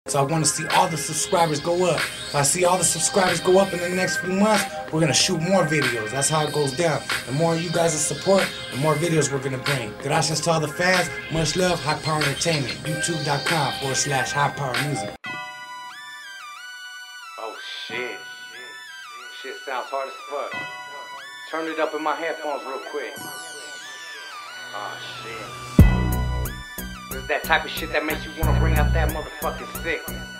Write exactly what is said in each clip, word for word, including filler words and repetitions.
So I want to see all the subscribers go up. If I see all the subscribers go up in the next few months, we're going to shoot more videos. That's how it goes down. The more you guys support, the more videos we're going to bring. Gracias to all the fans. Much love. High Power Entertainment. YouTube.com forward slash High Power Music. Oh shit. Shit sounds hard as fuck. Turn it up in my headphones real quick. Oh shit. It's that type of shit that makes you want to bring out that motherfucking sick.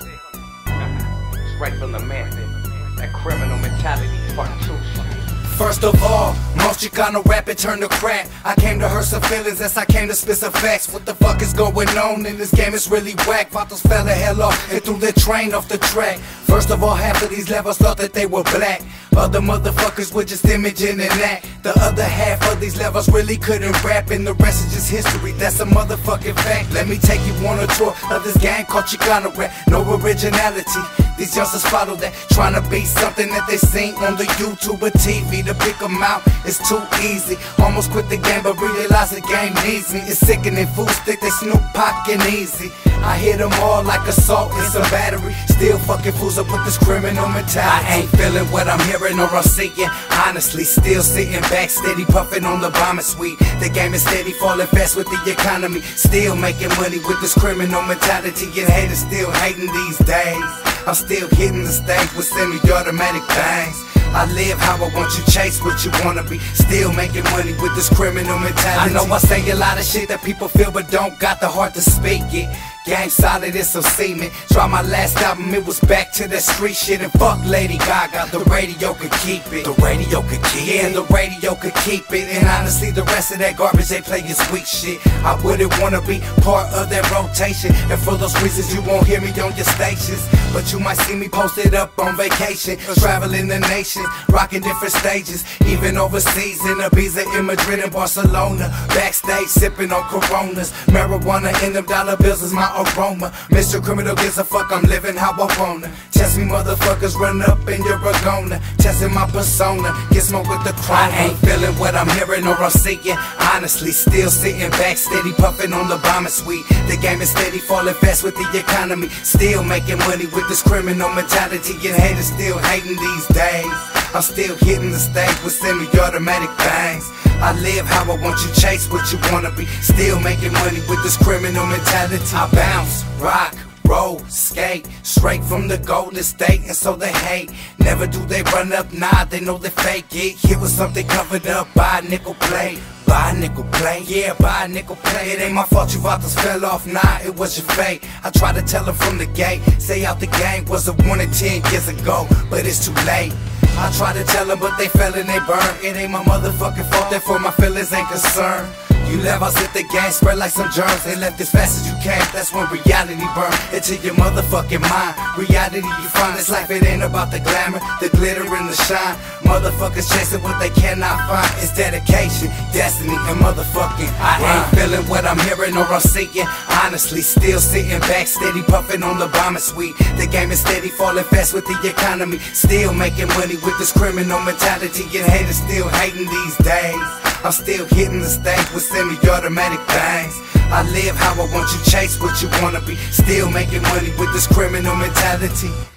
It's right from the man. That criminal mentality, part two. First of all, most Chicano rap it turned to crap. I came to hurt some feelings as I came to spit some facts. What the fuck is going on in this game? It's really whack. Vatos fell the hell off and threw their train off the track. First of all, half of these levels thought that they were black. Other motherfuckers were just imaging and act. The other half of these levels really couldn't rap, and the rest is just history. That's a motherfucking fact. Let me take you on a tour of this gang called Chicano rap. No originality. These youngsters follow that, trying to be something that they seen on the YouTube or T V. To pick them out, it's too easy. Almost quit the game, but realize the game needs me. It's sickening, fools think they Snoop Pockin' easy. I hit them all like assault in some battery. Still fucking fools up with this criminal mentality. I ain't feeling what I'm hearing or I'm seeing. Honestly, still sitting back, steady puffing on the bomb and sweet. The game is steady falling fast with the economy. Still making money with this criminal mentality. And haters still hating these days. I'm still hitting the stage with semi-automatic bangs. I live how I want you, chase what you wanna be. Still making money with this criminal mentality. I know I say a lot of shit that people feel but don't got the heart to speak it. Game solid as some semen. Try my last album, it was back to that street shit. And fuck Lady Gaga, the radio could keep it. The radio could keep it. Yeah, the radio could keep it. And honestly, the rest of that garbage they play is weak shit. I wouldn't wanna be part of that rotation. And for those reasons you won't hear me on your stations. But you might see me posted up on vacation, traveling the nation, rocking different stages, even overseas in Ibiza, in Madrid and Barcelona. Backstage sipping on Coronas, marijuana in them dollar bills is my aroma. Mister Criminal gives a fuck, I'm living how I wanna. Test me motherfuckers, run up in your Ragona. Testing my persona, get smoke with the crime. I ain't feeling what I'm hearing or I'm seeing. Honestly, still sitting back, steady puffing on the bomb and sweet. The game is steady falling fast with the economy. Still making money with this criminal mentality. And haters still hating these days. I'm still hitting the stage with semi-automatic bangs. I live how I want you, chase what you wanna be. Still making money with this criminal mentality. I bounce, rock, roll, skate, straight from the Golden State, and so they hate. Never do they run up, nah, they know they fake it. Hit with something covered up by a nickel plate. Buy a nickel plate, yeah, buy a nickel plate. It ain't my fault you vatos fell off, nah, it was your fate. I tried to tell them from the gate, say out the game was a one in ten years ago, but it's too late. I tried to tell them, but they fell and they burned. It ain't my motherfucking fault, therefore my feelings ain't concerned. You left us at the game, spread like some germs. They left as fast as you came, that's when reality burned into your motherfucking mind. Reality you find, this life, it ain't about the glamour, the glitter and the shine. Motherfuckers chasing what they cannot find. It's dedication, destiny, and motherfucking I ain't feeling what I'm hearing or I'm seeing. Honestly, still sitting back, steady puffing on the bomb and sweet. The game is steady falling fast with the economy. Still making money with this criminal mentality. And haters still hating these days. I'm still hitting the stage with semi-automatic bangs. I live how I want you, chase what you wanna be. Still making money with this criminal mentality.